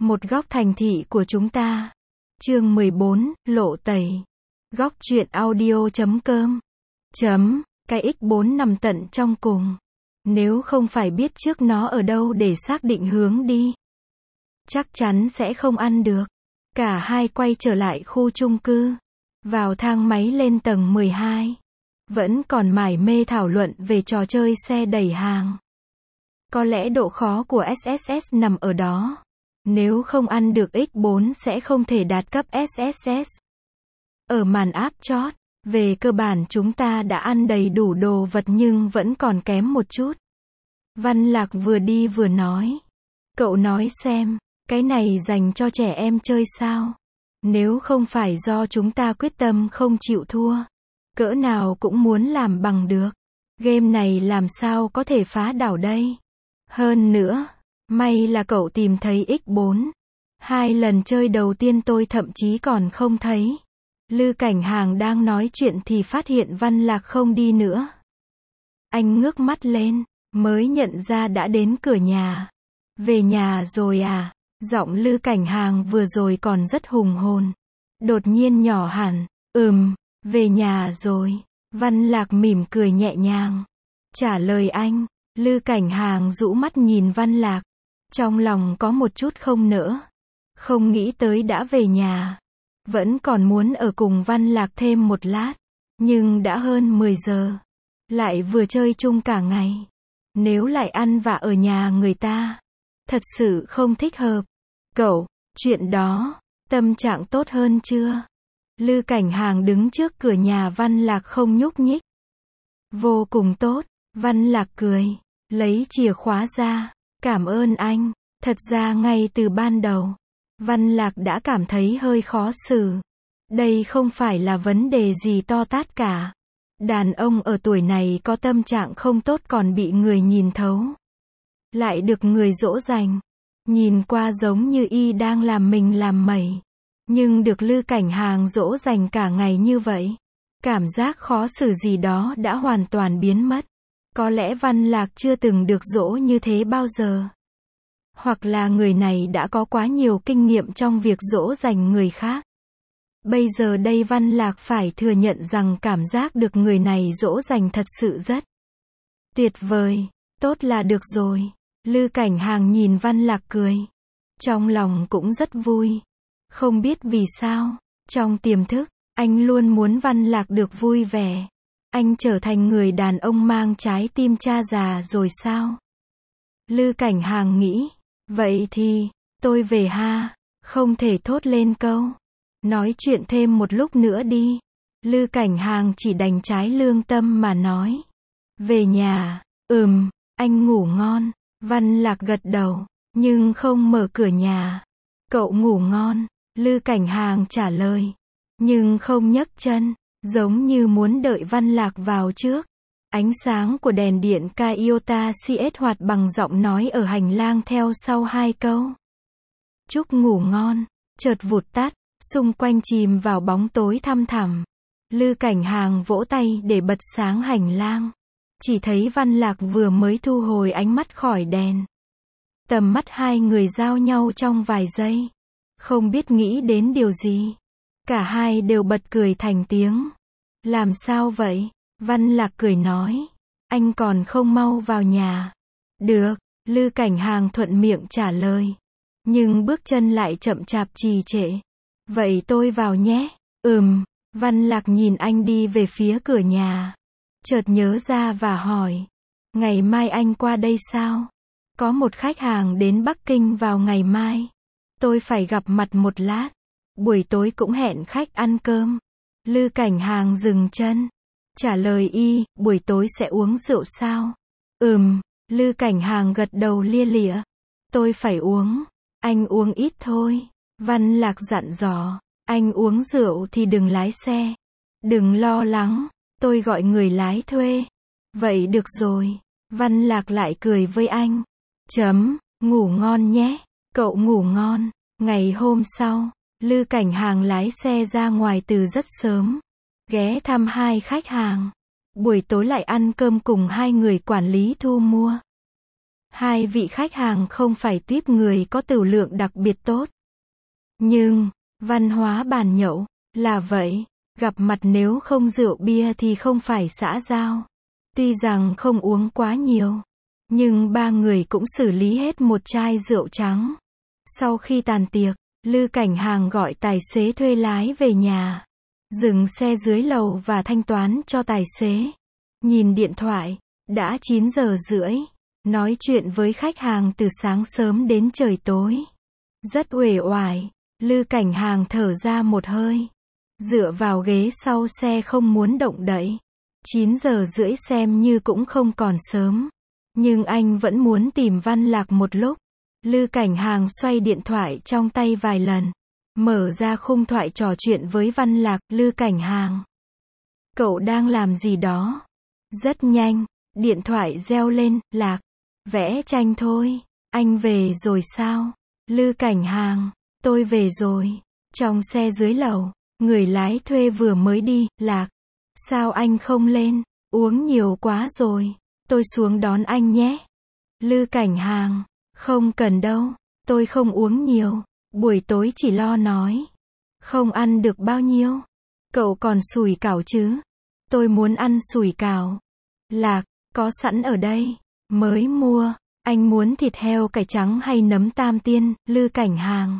Một góc thành thị của chúng ta. Chương 14, lộ tẩy. Góc truyện audio.com. Cái X4 nằm tận trong cùng. Nếu không phải biết trước nó ở đâu để xác định hướng đi, chắc chắn sẽ không ăn được. Cả hai quay trở lại khu chung cư. Vào thang máy lên tầng 12. Vẫn còn mải mê thảo luận về trò chơi xe đẩy hàng. Có lẽ độ khó của SSS nằm ở đó. Nếu không ăn được X4 sẽ không thể đạt cấp SSS. Ở màn áp chót, về cơ bản chúng ta đã ăn đầy đủ đồ vật nhưng vẫn còn kém một chút. Văn Lạc vừa đi vừa nói. Cậu nói xem, cái này dành cho trẻ em chơi sao? Nếu không phải do chúng ta quyết tâm không chịu thua, cỡ nào cũng muốn làm bằng được. Game này làm sao có thể phá đảo đây? Hơn nữa, may là cậu tìm thấy X4. 2 lần chơi đầu tiên tôi thậm chí còn không thấy. Lư Cảnh Hàng đang nói chuyện thì phát hiện Văn Lạc không đi nữa. Anh ngước mắt lên, mới nhận ra đã đến cửa nhà. Về nhà rồi à? Giọng Lư Cảnh Hàng vừa rồi còn rất hùng hồn. Đột nhiên nhỏ hẳn. Về nhà rồi. Văn Lạc mỉm cười nhẹ nhàng. Trả lời anh. Lư Cảnh Hàng rũ mắt nhìn Văn Lạc. Trong lòng có một chút không nỡ. Không nghĩ tới đã về nhà. Vẫn còn muốn ở cùng Văn Lạc thêm một lát. Nhưng đã hơn 10 giờ. Lại vừa chơi chung cả ngày. Nếu lại ăn vạ ở nhà người ta, thật sự không thích hợp. Cậu, chuyện đó, tâm trạng tốt hơn chưa? Lư Cảnh Hàng đứng trước cửa nhà Văn Lạc không nhúc nhích. Vô cùng tốt. Văn Lạc cười, lấy chìa khóa ra. Cảm ơn anh. Thật ra ngay từ ban đầu, Văn Lạc đã cảm thấy hơi khó xử. Đây không phải là vấn đề gì to tát cả. Đàn ông ở tuổi này có tâm trạng không tốt còn bị người nhìn thấu. Lại được người dỗ dành. Nhìn qua giống như y đang làm mình làm mẩy. Nhưng được Lư Cảnh Hàng dỗ dành cả ngày như vậy. Cảm giác khó xử gì đó đã hoàn toàn biến mất. Có lẽ Văn Lạc chưa từng được dỗ như thế bao giờ. Hoặc là người này đã có quá nhiều kinh nghiệm trong việc dỗ dành người khác. Bây giờ đây Văn Lạc phải thừa nhận rằng cảm giác được người này dỗ dành thật sự rất tuyệt vời. Tốt là được rồi. Lư Cảnh Hàng nhìn Văn Lạc cười. Trong lòng cũng rất vui. Không biết vì sao, trong tiềm thức, anh luôn muốn Văn Lạc được vui vẻ. Anh trở thành người đàn ông mang trái tim cha già rồi sao? Lư Cảnh Hàng nghĩ. Vậy thì, tôi về ha. Không thể thốt lên câu. Nói chuyện thêm một lúc nữa đi. Lư Cảnh Hàng chỉ đành trái lương tâm mà nói. Về nhà. Anh ngủ ngon. Văn Lạc gật đầu, nhưng không mở cửa nhà. Cậu ngủ ngon. Lư Cảnh Hàng trả lời. Nhưng không nhấc chân, giống như muốn đợi Văn Lạc vào trước. Ánh sáng của đèn điện Toyota CS hoạt bằng giọng nói ở hành lang theo sau 2 câu. Chúc ngủ ngon, chợt vụt tắt, xung quanh chìm vào bóng tối thăm thẳm. Lư Cảnh Hàng vỗ tay để bật sáng hành lang. Chỉ thấy Văn Lạc vừa mới thu hồi ánh mắt khỏi đèn. Tầm mắt hai người giao nhau trong vài giây. Không biết nghĩ đến điều gì. Cả hai đều bật cười thành tiếng. Làm sao vậy? Văn Lạc cười nói. Anh còn không mau vào nhà. Được, Lư Cảnh Hàng thuận miệng trả lời. Nhưng bước chân lại chậm chạp trì trệ. Vậy tôi vào nhé. Văn Lạc nhìn anh đi về phía cửa nhà. Chợt nhớ ra và hỏi. Ngày mai anh qua đây sao? Có một khách hàng đến Bắc Kinh vào ngày mai. Tôi phải gặp mặt một lát. Buổi tối cũng hẹn khách ăn cơm. Lư Cảnh Hàng dừng chân. Trả lời y, buổi tối sẽ uống rượu sao? Lư Cảnh Hàng gật đầu lia lịa. Tôi phải uống. Anh uống ít thôi. Văn Lạc dặn dò. Anh uống rượu thì đừng lái xe. Đừng lo lắng. Tôi gọi người lái thuê. Vậy được rồi. Văn Lạc lại cười với anh. Ngủ ngon nhé. Cậu ngủ ngon. Ngày hôm sau, Lư Cảnh Hàng lái xe ra ngoài từ rất sớm. Ghé thăm 2 khách hàng. Buổi tối lại ăn cơm cùng 2 người quản lý thu mua. Hai vị khách hàng không phải tuýp người có tửu lượng đặc biệt tốt. Nhưng, văn hóa bàn nhậu, là vậy. Gặp mặt nếu không rượu bia thì không phải xã giao. Tuy rằng không uống quá nhiều, nhưng ba người cũng xử lý hết một chai rượu trắng. Sau khi tàn tiệc, Lư Cảnh Hàng gọi tài xế thuê lái về nhà. Dừng xe dưới lầu và thanh toán cho tài xế. Nhìn điện thoại, đã 9 giờ rưỡi. Nói chuyện với khách hàng từ sáng sớm đến trời tối. Rất uể oải, Lư Cảnh Hàng thở ra một hơi. Dựa vào ghế sau xe không muốn động đậy. 9 giờ rưỡi xem như cũng không còn sớm. Nhưng anh vẫn muốn tìm Văn Lạc một lúc. Lư Cảnh Hàng xoay điện thoại trong tay vài lần. Mở ra khung thoại trò chuyện với Văn Lạc. Lư Cảnh Hàng, cậu đang làm gì đó? Rất nhanh, điện thoại reo lên. Lạc, vẽ tranh thôi. Anh về rồi sao? Lư Cảnh Hàng, tôi về rồi. Trong xe dưới lầu, người lái thuê vừa mới đi. Lạc, sao anh không lên? Uống nhiều quá rồi. Tôi xuống đón anh nhé. Lư Cảnh Hàng, không cần đâu. Tôi không uống nhiều. Buổi tối chỉ lo nói. Không ăn được bao nhiêu. Cậu còn sủi cảo chứ? Tôi muốn ăn sủi cảo. Lạc, có sẵn ở đây. Mới mua. Anh muốn thịt heo cải trắng hay nấm tam tiên? Lư Cảnh Hàng,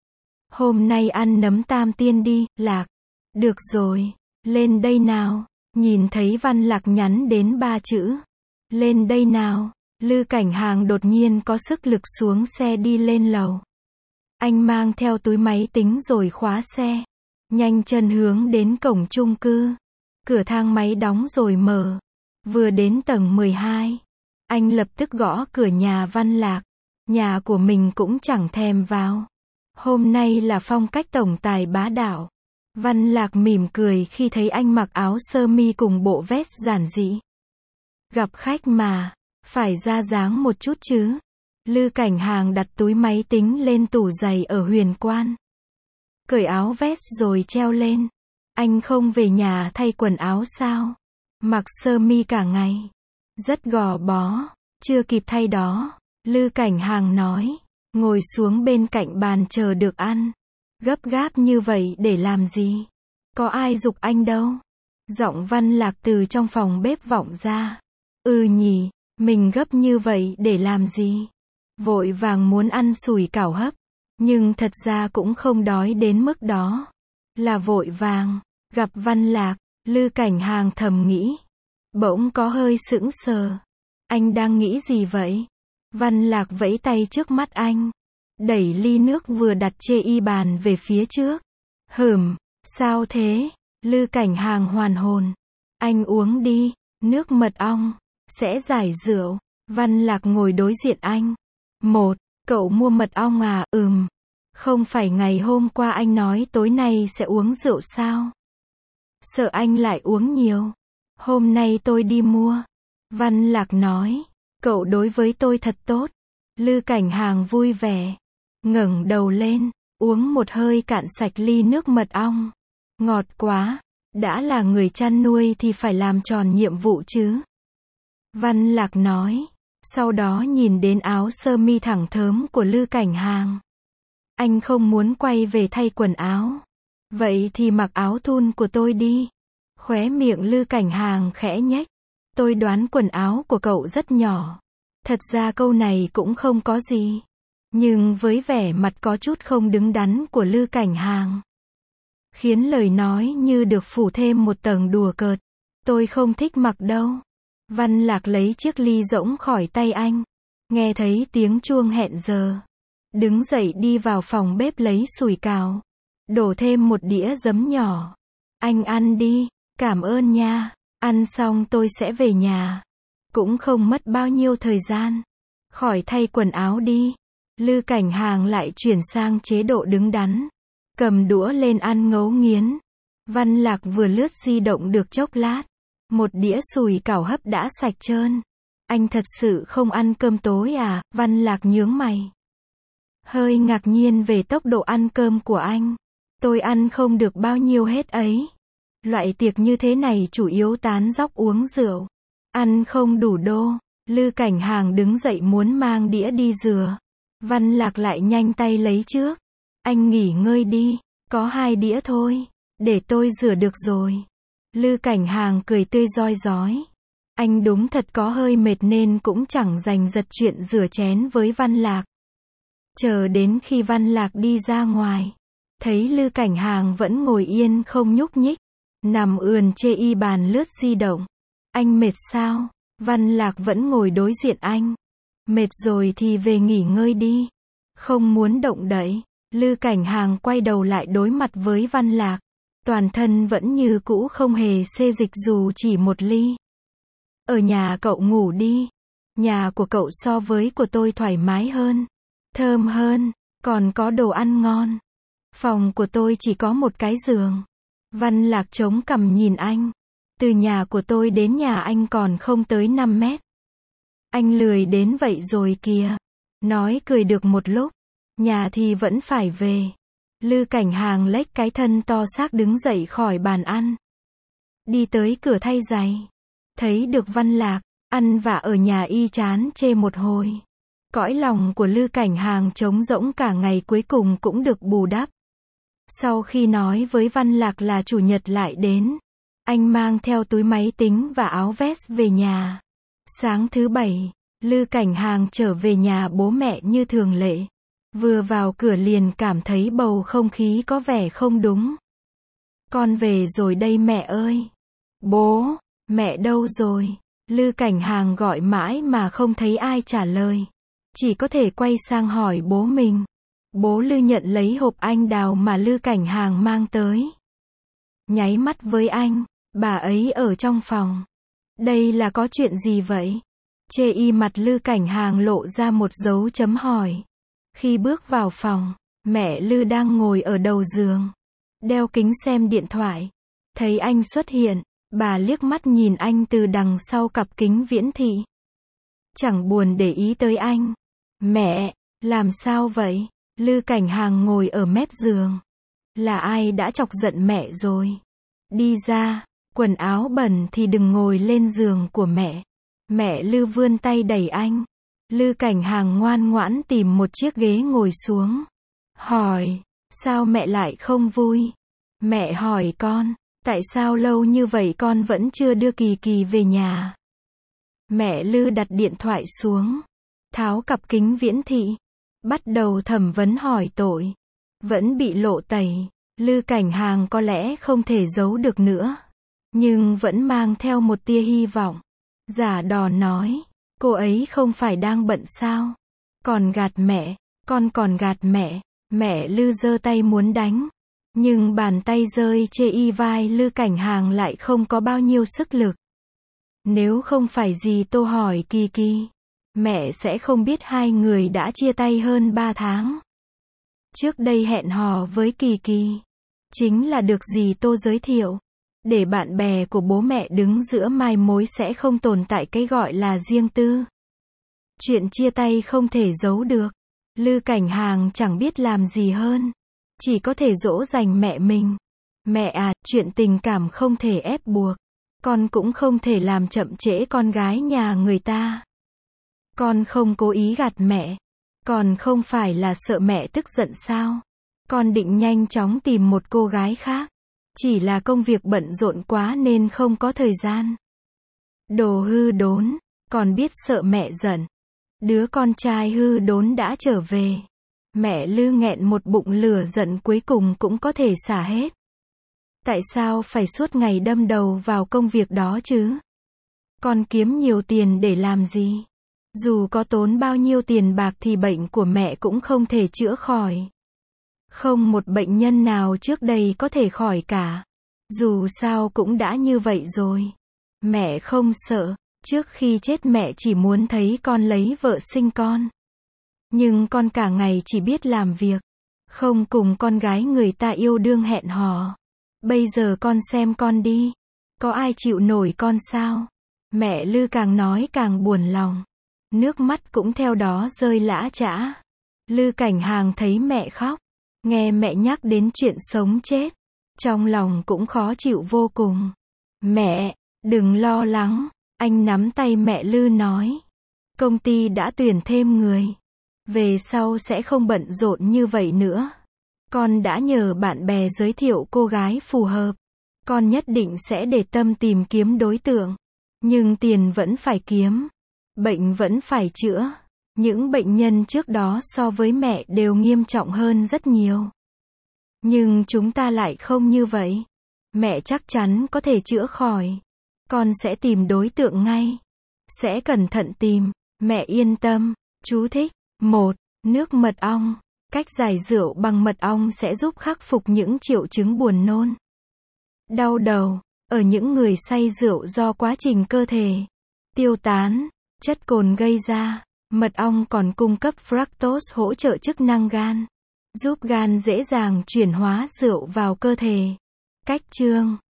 hôm nay ăn nấm tam tiên đi. Lạc, được rồi. Lên đây nào. Nhìn thấy Văn Lạc nhắn đến 3 chữ. Lên đây nào. Lư Cảnh Hàng đột nhiên có sức lực xuống xe đi lên lầu. Anh mang theo túi máy tính rồi khóa xe. Nhanh chân hướng đến cổng chung cư. Cửa thang máy đóng rồi mở. Vừa đến tầng 12. Anh lập tức gõ cửa nhà Văn Lạc. Nhà của mình cũng chẳng thèm vào. Hôm nay là phong cách tổng tài bá đạo. Văn Lạc mỉm cười khi thấy anh mặc áo sơ mi cùng bộ vest giản dị. Gặp khách mà, phải ra dáng một chút chứ. Lư Cảnh Hàng đặt túi máy tính lên tủ giày ở Huyền Quan. Cởi áo vest rồi treo lên. Anh không về nhà thay quần áo sao? Mặc sơ mi cả ngày. Rất gò bó. Chưa kịp thay đó. Lư Cảnh Hàng nói. Ngồi xuống bên cạnh bàn chờ được ăn. Gấp gáp như vậy để làm gì? Có ai giục anh đâu. Giọng Văn Lạc từ trong phòng bếp vọng ra. Nhỉ, mình gấp như vậy để làm gì? Vội vàng muốn ăn sủi cảo hấp. Nhưng thật ra cũng không đói đến mức đó. Là vội vàng. Gặp Văn Lạc, Lư Cảnh Hàng thầm nghĩ. Bỗng có hơi sững sờ. Anh đang nghĩ gì vậy? Văn Lạc vẫy tay trước mắt anh. Đẩy ly nước vừa đặt chê y bàn về phía trước. Sao thế? Lư Cảnh Hàng hoàn hồn. Anh uống đi, nước mật ong, sẽ giải rượu. Văn Lạc ngồi đối diện anh. Cậu mua mật ong à? Không phải ngày hôm qua anh nói tối nay sẽ uống rượu sao? Sợ anh lại uống nhiều. Hôm nay tôi đi mua. Văn Lạc nói. Cậu đối với tôi thật tốt. Lư Cảnh Hàng vui vẻ. Ngẩng đầu lên, uống một hơi cạn sạch ly nước mật ong. Ngọt quá. Đã là người chăn nuôi thì phải làm tròn nhiệm vụ chứ. Văn Lạc nói. Sau đó nhìn đến áo sơ mi thẳng thớm của Lư Cảnh Hàng. Anh không muốn quay về thay quần áo. Vậy thì mặc áo thun của tôi đi. Khóe miệng Lư Cảnh Hàng khẽ nhếch. Tôi đoán quần áo của cậu rất nhỏ. Thật ra câu này cũng không có gì. Nhưng với vẻ mặt có chút không đứng đắn của Lư Cảnh Hàng, khiến lời nói như được phủ thêm một tầng đùa cợt. Tôi không thích mặc đâu. Văn Lạc lấy chiếc ly rỗng khỏi tay anh. Nghe thấy tiếng chuông hẹn giờ. Đứng dậy đi vào phòng bếp lấy sủi cảo. Đổ thêm một đĩa giấm nhỏ. Anh ăn đi, cảm ơn nha. Ăn xong tôi sẽ về nhà. Cũng không mất bao nhiêu thời gian. Khỏi thay quần áo đi. Lư Cảnh Hàng lại chuyển sang chế độ đứng đắn. Cầm đũa lên ăn ngấu nghiến. Văn Lạc vừa lướt di động được chốc lát. Một đĩa sủi cảo hấp đã sạch trơn. Anh thật sự không ăn cơm tối à? Văn Lạc nhướng mày. Hơi ngạc nhiên về tốc độ ăn cơm của anh. Tôi ăn không được bao nhiêu hết ấy. Loại tiệc như thế này chủ yếu tán dóc uống rượu. Ăn không đủ đô. Lư Cảnh Hàng đứng dậy muốn mang đĩa đi rửa. Văn Lạc lại nhanh tay lấy trước. Anh nghỉ ngơi đi, có 2 đĩa thôi, để tôi rửa được rồi. Lư Cảnh Hàng cười tươi rói rói. Anh đúng thật có hơi mệt nên cũng chẳng giành giật chuyện rửa chén với Văn Lạc. Chờ đến khi Văn Lạc đi ra ngoài, thấy Lư Cảnh Hàng vẫn ngồi yên không nhúc nhích, nằm ườn chê y bàn lướt di động. Anh mệt sao? Văn Lạc vẫn ngồi đối diện anh. Mệt rồi thì về nghỉ ngơi đi. Không muốn động đậy. Lư Cảnh Hàng quay đầu lại đối mặt với Văn Lạc. Toàn thân vẫn như cũ không hề xê dịch dù chỉ một ly. Ở nhà cậu ngủ đi. Nhà của cậu so với của tôi thoải mái hơn, thơm hơn, còn có đồ ăn ngon. Phòng của tôi chỉ có một cái giường. Văn Lạc chống cằm nhìn anh. Từ nhà của tôi đến nhà anh còn không tới 5 mét. Anh lười đến vậy rồi kìa. Nói cười được một lúc. Nhà thì vẫn phải về. Lư Cảnh Hàng lếch cái thân to xác đứng dậy khỏi bàn ăn. Đi tới cửa thay giày. Thấy được Văn Lạc, ăn vạ ở nhà y chán chê một hồi. Cõi lòng của Lư Cảnh Hàng trống rỗng cả ngày cuối cùng cũng được bù đắp. Sau khi nói với Văn Lạc là chủ nhật lại đến, anh mang theo túi máy tính và áo vest về nhà. Sáng thứ Bảy, Lư Cảnh Hàng trở về nhà bố mẹ như thường lệ. Vừa vào cửa liền cảm thấy bầu không khí có vẻ không đúng. Con về rồi đây mẹ ơi. Bố, mẹ đâu rồi? Lư Cảnh Hàng gọi mãi mà không thấy ai trả lời. Chỉ có thể quay sang hỏi bố mình. Bố Lư nhận lấy hộp anh đào mà Lư Cảnh Hàng mang tới. Nháy mắt với anh, bà ấy ở trong phòng. Đây là có chuyện gì vậy? Chê y mặt Lư Cảnh Hàng lộ ra một dấu chấm hỏi. Khi bước vào phòng, mẹ Lư đang ngồi ở đầu giường, đeo kính xem điện thoại. Thấy anh xuất hiện, bà liếc mắt nhìn anh từ đằng sau cặp kính viễn thị. Chẳng buồn để ý tới anh. Mẹ, làm sao vậy? Lư Cảnh Hàng ngồi ở mép giường. Là ai đã chọc giận mẹ rồi? Đi ra, quần áo bẩn thì đừng ngồi lên giường của mẹ. Mẹ Lư vươn tay đẩy anh. Lư Cảnh Hàng ngoan ngoãn tìm một chiếc ghế ngồi xuống. Hỏi, sao mẹ lại không vui? Mẹ hỏi con, tại sao lâu như vậy con vẫn chưa đưa Kỳ Kỳ về nhà? Mẹ Lư đặt điện thoại xuống, tháo cặp kính viễn thị, bắt đầu thẩm vấn hỏi tội. Vẫn bị lộ tẩy, Lư Cảnh Hàng có lẽ không thể giấu được nữa, nhưng vẫn mang theo một tia hy vọng. Giả đò nói, cô ấy không phải đang bận sao? Còn gạt mẹ, con còn gạt mẹ. Mẹ Lư giơ tay muốn đánh, nhưng bàn tay rơi chê y vai Lư Cảnh Hàng lại không có bao nhiêu sức lực. Nếu không phải gì Tô hỏi Kỳ Kỳ, mẹ sẽ không biết hai người đã chia tay hơn 3 tháng. Trước đây hẹn hò với Kỳ Kỳ, chính là được gì Tô giới thiệu. Để bạn bè của bố mẹ đứng giữa mai mối sẽ không tồn tại cái gọi là riêng tư. Chuyện chia tay không thể giấu được. Lư Cảnh Hàng chẳng biết làm gì hơn. Chỉ có thể dỗ dành mẹ mình. Mẹ à, chuyện tình cảm không thể ép buộc. Con cũng không thể làm chậm trễ con gái nhà người ta. Con không cố ý gạt mẹ. Còn không phải là sợ mẹ tức giận sao? Con định nhanh chóng tìm một cô gái khác. Chỉ là công việc bận rộn quá nên không có thời gian. Đồ hư đốn, còn biết sợ mẹ giận. Đứa con trai hư đốn đã trở về. Mẹ Lư nghẹn một bụng lửa giận cuối cùng cũng có thể xả hết. Tại sao phải suốt ngày đâm đầu vào công việc đó chứ? Con kiếm nhiều tiền để làm gì? Dù có tốn bao nhiêu tiền bạc thì bệnh của mẹ cũng không thể chữa khỏi. Không một bệnh nhân nào trước đây có thể khỏi cả. Dù sao cũng đã như vậy rồi. Mẹ không sợ. Trước khi chết mẹ chỉ muốn thấy con lấy vợ sinh con. Nhưng con cả ngày chỉ biết làm việc. Không cùng con gái người ta yêu đương hẹn hò. Bây giờ con xem con đi. Có ai chịu nổi con sao? Mẹ Lư càng nói càng buồn lòng. Nước mắt cũng theo đó rơi lã chã. Lư Cảnh Hàng thấy mẹ khóc. Nghe mẹ nhắc đến chuyện sống chết. Trong lòng cũng khó chịu vô cùng. Mẹ, đừng lo lắng. Anh nắm tay mẹ Lư nói. Công ty đã tuyển thêm người. Về sau sẽ không bận rộn như vậy nữa. Con đã nhờ bạn bè giới thiệu cô gái phù hợp. Con nhất định sẽ để tâm tìm kiếm đối tượng. Nhưng tiền vẫn phải kiếm. Bệnh vẫn phải chữa. Những bệnh nhân trước đó so với mẹ đều nghiêm trọng hơn rất nhiều. Nhưng chúng ta lại không như vậy. Mẹ chắc chắn có thể chữa khỏi. Con sẽ tìm đối tượng ngay. Sẽ cẩn thận tìm. Mẹ yên tâm. Chú thích. 1. Nước mật ong. Cách giải rượu bằng mật ong sẽ giúp khắc phục những triệu chứng buồn nôn, đau đầu, ở những người say rượu do quá trình cơ thể tiêu tán chất cồn gây ra. Mật ong còn cung cấp fructose hỗ trợ chức năng gan, giúp gan dễ dàng chuyển hóa rượu vào cơ thể. Cách chương